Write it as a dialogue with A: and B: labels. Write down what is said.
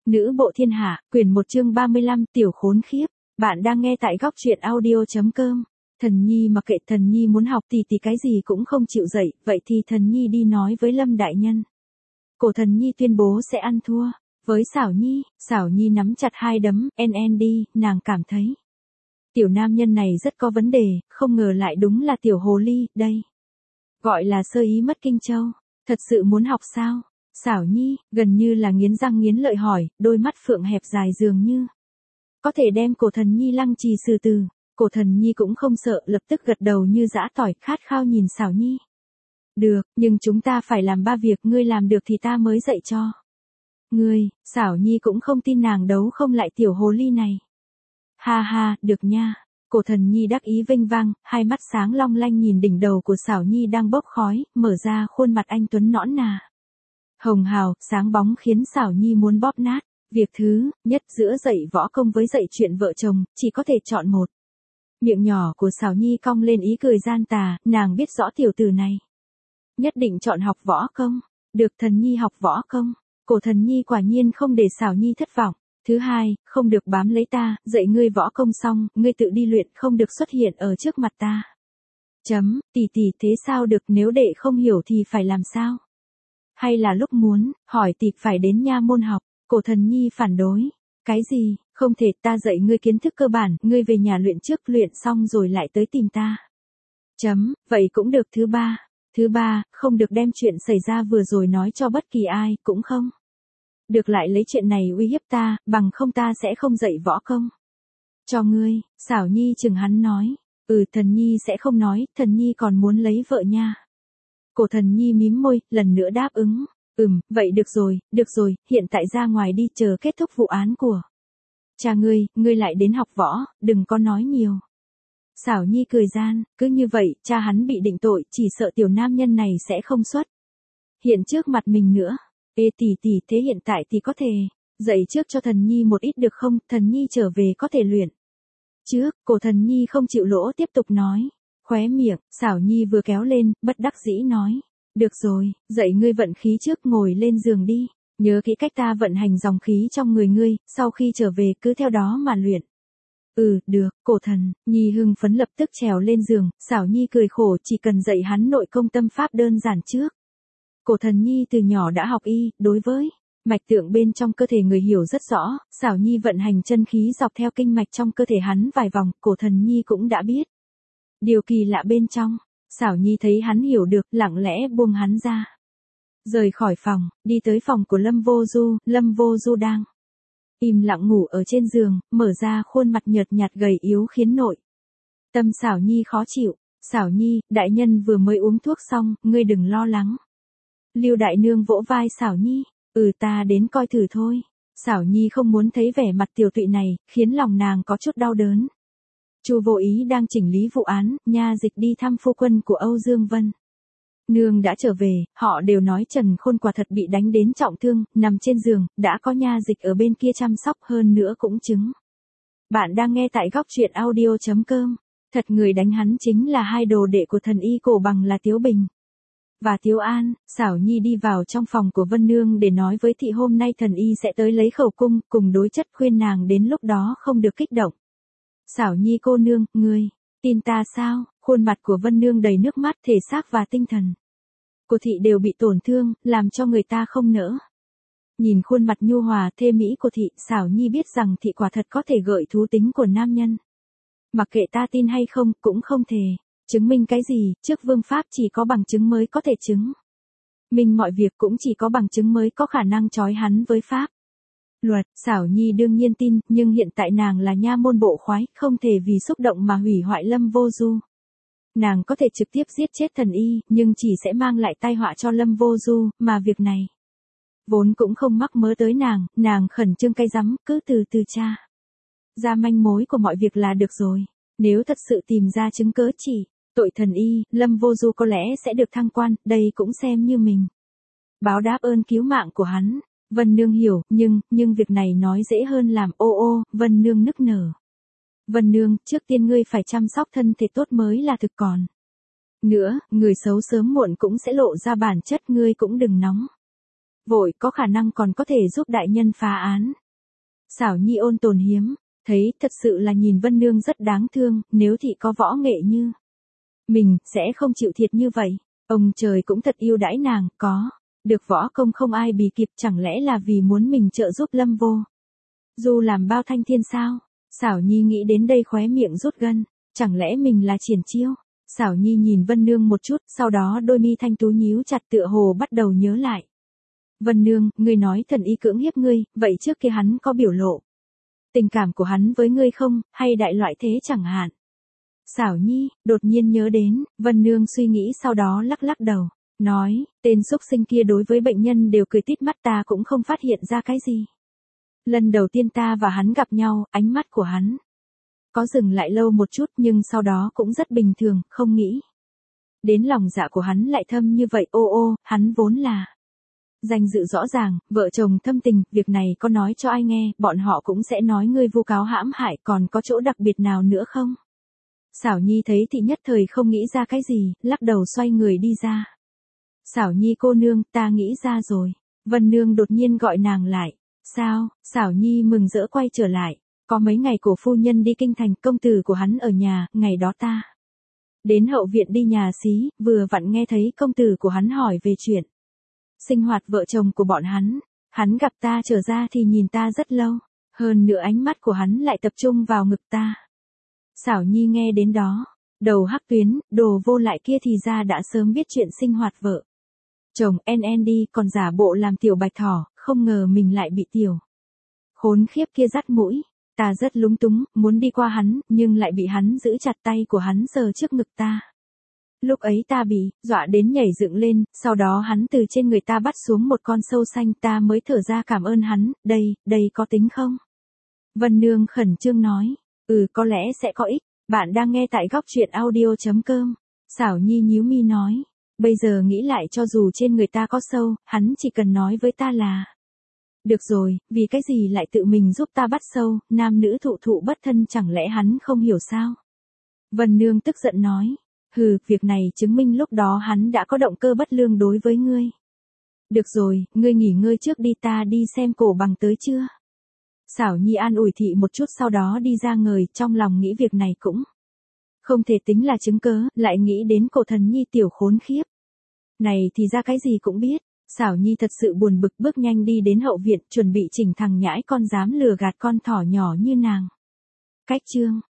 A: Nữ bộ thiên hạ, quyển 1 chương 35, tiểu khốn khiếp. Bạn đang nghe tại góc truyện audio.com. Thần Nhi mặc kệ, Thần Nhi muốn học thì cái gì cũng không chịu dạy, vậy thì Thần Nhi đi nói với Lâm đại nhân. Cổ Thần Nhi tuyên bố sẽ ăn thua. Với Xảo Nhi nắm chặt hai đấm, đi, nàng cảm thấy. Tiểu nam nhân này rất có vấn đề, không ngờ lại đúng là tiểu hồ ly, đây. Gọi là sơ ý mất kinh châu, thật sự muốn học sao? Xảo Nhi, gần như là nghiến răng nghiến lợi hỏi, đôi mắt phượng hẹp dài dường như. Có thể đem Cổ Thần Nhi lăng trì xử từ. Cổ Thần Nhi cũng không sợ, lập tức gật đầu như dã tỏi, khát khao nhìn Xảo Nhi. Được, nhưng chúng ta phải làm 3 việc, ngươi làm được thì ta mới dạy cho. Ngươi, Xảo Nhi cũng không tin nàng đấu không lại tiểu hồ ly này. Ha ha, được nha. Cổ Thần Nhi đắc ý vênh vang, hai mắt sáng long lanh nhìn đỉnh đầu của Xảo Nhi đang bốc khói, mở ra khuôn mặt anh tuấn nõn nà. Hồng hào, sáng bóng khiến Xảo Nhi muốn bóp nát. Việc thứ nhất giữa dạy võ công với dạy chuyện vợ chồng, chỉ có thể chọn một. Miệng nhỏ của Xảo Nhi cong lên ý cười gian tà, nàng biết rõ tiểu tử này. Nhất định chọn học võ công. Được, Thần Nhi học võ công. Cổ Thần Nhi quả nhiên không để Xảo Nhi thất vọng. Thứ hai, không được bám lấy ta, dạy ngươi võ công xong, ngươi tự đi luyện, không được xuất hiện ở trước mặt ta. Tỷ thế sao được, nếu đệ không hiểu thì phải làm sao? Hay là lúc muốn, hỏi tỷ phải đến nha môn học. Cổ Thần Nhi phản đối. Cái gì, không thể, ta dạy ngươi kiến thức cơ bản, ngươi về nhà luyện trước, luyện xong rồi lại tới tìm ta. Vậy cũng được. Thứ ba, không được đem chuyện xảy ra vừa rồi nói cho bất kỳ ai, cũng không được lại lấy chuyện này uy hiếp ta, bằng không ta sẽ không dạy võ công. Cho ngươi, Xảo Nhi chừng hắn nói. Thần Nhi sẽ không nói, Thần Nhi còn muốn lấy vợ nha. Cổ Thần Nhi mím môi, lần nữa đáp ứng. Vậy được rồi, hiện tại ra ngoài đi, chờ kết thúc vụ án của cha ngươi lại đến học võ, đừng có nói nhiều. Xảo Nhi cười gian, cứ như vậy, cha hắn bị định tội, chỉ sợ tiểu nam nhân này sẽ không xuất hiện trước mặt mình nữa. Tỷ, thế hiện tại thì có thể dạy trước cho Thần Nhi một ít được không, Thần Nhi trở về có thể luyện trước. Cổ Thần Nhi không chịu lỗ tiếp tục nói. Khóe miệng, Xảo Nhi vừa kéo lên, bất đắc dĩ nói. Được rồi, dạy ngươi vận khí trước, ngồi lên giường đi. Nhớ kỹ cách ta vận hành dòng khí trong người ngươi, sau khi trở về cứ theo đó mà luyện. Được. Cổ Thần Nhi hưng phấn lập tức trèo lên giường, Xảo Nhi cười khổ, chỉ cần dạy hắn nội công tâm pháp đơn giản trước. Cổ Thần Nhi từ nhỏ đã học y, đối với mạch tượng bên trong cơ thể người hiểu rất rõ, Xảo Nhi vận hành chân khí dọc theo kinh mạch trong cơ thể hắn vài vòng, Cổ Thần Nhi cũng đã biết điều kỳ lạ bên trong. Xảo Nhi thấy hắn hiểu được, lặng lẽ buông hắn ra. Rời khỏi phòng, đi tới phòng của Lâm Vô Du đang im lặng ngủ ở trên giường, mở ra khuôn mặt nhợt nhạt gầy yếu khiến nội tâm Xảo Nhi khó chịu. Xảo Nhi, đại nhân vừa mới uống thuốc xong, ngươi đừng lo lắng. Lưu đại nương vỗ vai Xảo Nhi, ta đến coi thử thôi. Xảo Nhi không muốn thấy vẻ mặt tiểu tụy này, khiến lòng nàng có chút đau đớn. Chu Vô Ý đang chỉnh lý vụ án, nha dịch đi thăm phu quân của Âu Dương Vân Nương đã trở về, họ đều nói Trần Khôn quả thật bị đánh đến trọng thương, nằm trên giường, đã có nha dịch ở bên kia chăm sóc, hơn nữa cũng chứng. Bạn đang nghe tại góc truyện audio.com. Thật, người đánh hắn chính là hai đồ đệ của thần y Cổ Bằng là Tiếu Bình và Tiếu An. Xảo Nhi đi vào trong phòng của Vân Nương để nói với thị hôm nay thần y sẽ tới lấy khẩu cung, cùng đối chất, khuyên nàng đến lúc đó không được kích động. Xảo Nhi cô nương, ngươi tin ta sao? Khuôn mặt của Vân Nương đầy nước mắt, thể xác và tinh thần của thị đều bị tổn thương, làm cho người ta không nỡ. Nhìn khuôn mặt nhu hòa thê mỹ của thị, Xảo Nhi biết rằng thị quả thật có thể gợi thú tính của nam nhân. Mặc kệ ta tin hay không, cũng không thể chứng minh cái gì, trước vương pháp chỉ có bằng chứng mới có thể chứng minh mọi việc, cũng chỉ có bằng chứng mới có khả năng trói hắn với pháp luật. Xảo Nhi đương nhiên tin, nhưng hiện tại nàng là nha môn bộ khoái, không thể vì xúc động mà hủy hoại Lâm Vô Du. Nàng có thể trực tiếp giết chết thần y, nhưng chỉ sẽ mang lại tai họa cho Lâm Vô Du, mà việc này vốn cũng không mắc mớ tới nàng khẩn trương cay rắm, cứ từ từ tra ra manh mối của mọi việc là được rồi. Nếu thật sự tìm ra chứng cớ chỉ tội thần y, Lâm Vô Du có lẽ sẽ được thăng quan, đây cũng xem như mình báo đáp ơn cứu mạng của hắn. Vân Nương hiểu, nhưng việc này nói dễ hơn làm. Vân Nương nức nở. Vân Nương, trước tiên ngươi phải chăm sóc thân thể tốt mới là thực, còn nữa, người xấu sớm muộn cũng sẽ lộ ra bản chất, ngươi cũng đừng nóng vội có khả năng còn có thể giúp đại nhân phá án. Xảo Nhi ôn tồn hiếm, thấy thật sự là nhìn Vân Nương rất đáng thương, nếu thị có võ nghệ như mình, sẽ không chịu thiệt như vậy. Ông trời cũng thật yêu đãi nàng, có được võ công không ai bì kịp, chẳng lẽ là vì muốn mình trợ giúp Lâm Vô Dù làm bao thanh thiên sao? Xảo Nhi nghĩ đến đây khóe miệng rút gân, chẳng lẽ mình là triển chiêu? Xảo Nhi nhìn Vân Nương một chút, sau đó đôi mi thanh tú nhíu chặt tựa hồ bắt đầu nhớ lại. Vân Nương, ngươi nói thần y cưỡng hiếp ngươi, vậy trước kia hắn có biểu lộ tình cảm của hắn với ngươi không, hay đại loại thế chẳng hạn? Xảo Nhi, đột nhiên nhớ đến, Vân Nương suy nghĩ sau đó lắc lắc đầu, nói, tên xúc sinh kia đối với bệnh nhân đều cười tít mắt, ta cũng không phát hiện ra cái gì. Lần đầu tiên ta và hắn gặp nhau, ánh mắt của hắn có dừng lại lâu một chút, nhưng sau đó cũng rất bình thường, không nghĩ đến lòng dạ của hắn lại thâm như vậy. Ô, hắn vốn là danh dự rõ ràng, vợ chồng thâm tình, việc này có nói cho ai nghe, bọn họ cũng sẽ nói ngươi vu cáo hãm hại, còn có chỗ đặc biệt nào nữa không? Xảo Nhi thấy thì nhất thời không nghĩ ra cái gì, lắc đầu xoay người đi ra. Xảo Nhi cô nương, ta nghĩ ra rồi. Vân Nương đột nhiên gọi nàng lại. Sao? Xảo Nhi mừng rỡ quay trở lại. Có mấy ngày cổ phu nhân đi kinh thành, công tử của hắn ở nhà, ngày đó ta đến hậu viện đi nhà xí, vừa vặn nghe thấy công tử của hắn hỏi về chuyện sinh hoạt vợ chồng của bọn hắn. Hắn gặp ta trở ra thì nhìn ta rất lâu, hơn nữa ánh mắt của hắn lại tập trung vào ngực ta. Xảo Nhi nghe đến đó, đầu hắc tuyến, đồ vô lại kia thì ra đã sớm biết chuyện sinh hoạt vợ chồng NND, còn giả bộ làm tiểu bạch thỏ, không ngờ mình lại bị tiểu khốn khiếp kia dắt mũi. Ta rất lúng túng, muốn đi qua hắn, nhưng lại bị hắn giữ chặt tay của hắn sờ trước ngực ta. Lúc ấy ta bị dọa đến nhảy dựng lên, sau đó hắn từ trên người ta bắt xuống một con sâu xanh, ta mới thở ra cảm ơn hắn. Đây có tính không? Vân Nương khẩn trương nói, có lẽ sẽ có ích. Bạn đang nghe tại góc truyện audio.com. Xảo Nhi nhíu mi nói, bây giờ nghĩ lại cho dù trên người ta có sâu, hắn chỉ cần nói với ta là được rồi, vì cái gì lại tự mình giúp ta bắt sâu, nam nữ thụ bất thân, chẳng lẽ hắn không hiểu sao? Vân Nương tức giận nói, việc này chứng minh lúc đó hắn đã có động cơ bất lương đối với ngươi. Được rồi, ngươi nghỉ ngơi trước đi, ta đi xem cổ bằng tới chưa? Xảo Nhi an ủi thị một chút, sau đó đi ra ngời, trong lòng nghĩ việc này cũng không thể tính là chứng cớ, lại nghĩ đến cổ thần nhi tiểu khốn khiếp này thì ra cái gì cũng biết. Xảo Nhi thật sự buồn bực, bước nhanh đi đến hậu viện, chuẩn bị chỉnh thằng nhãi con dám lừa gạt con thỏ nhỏ như nàng. Cách chương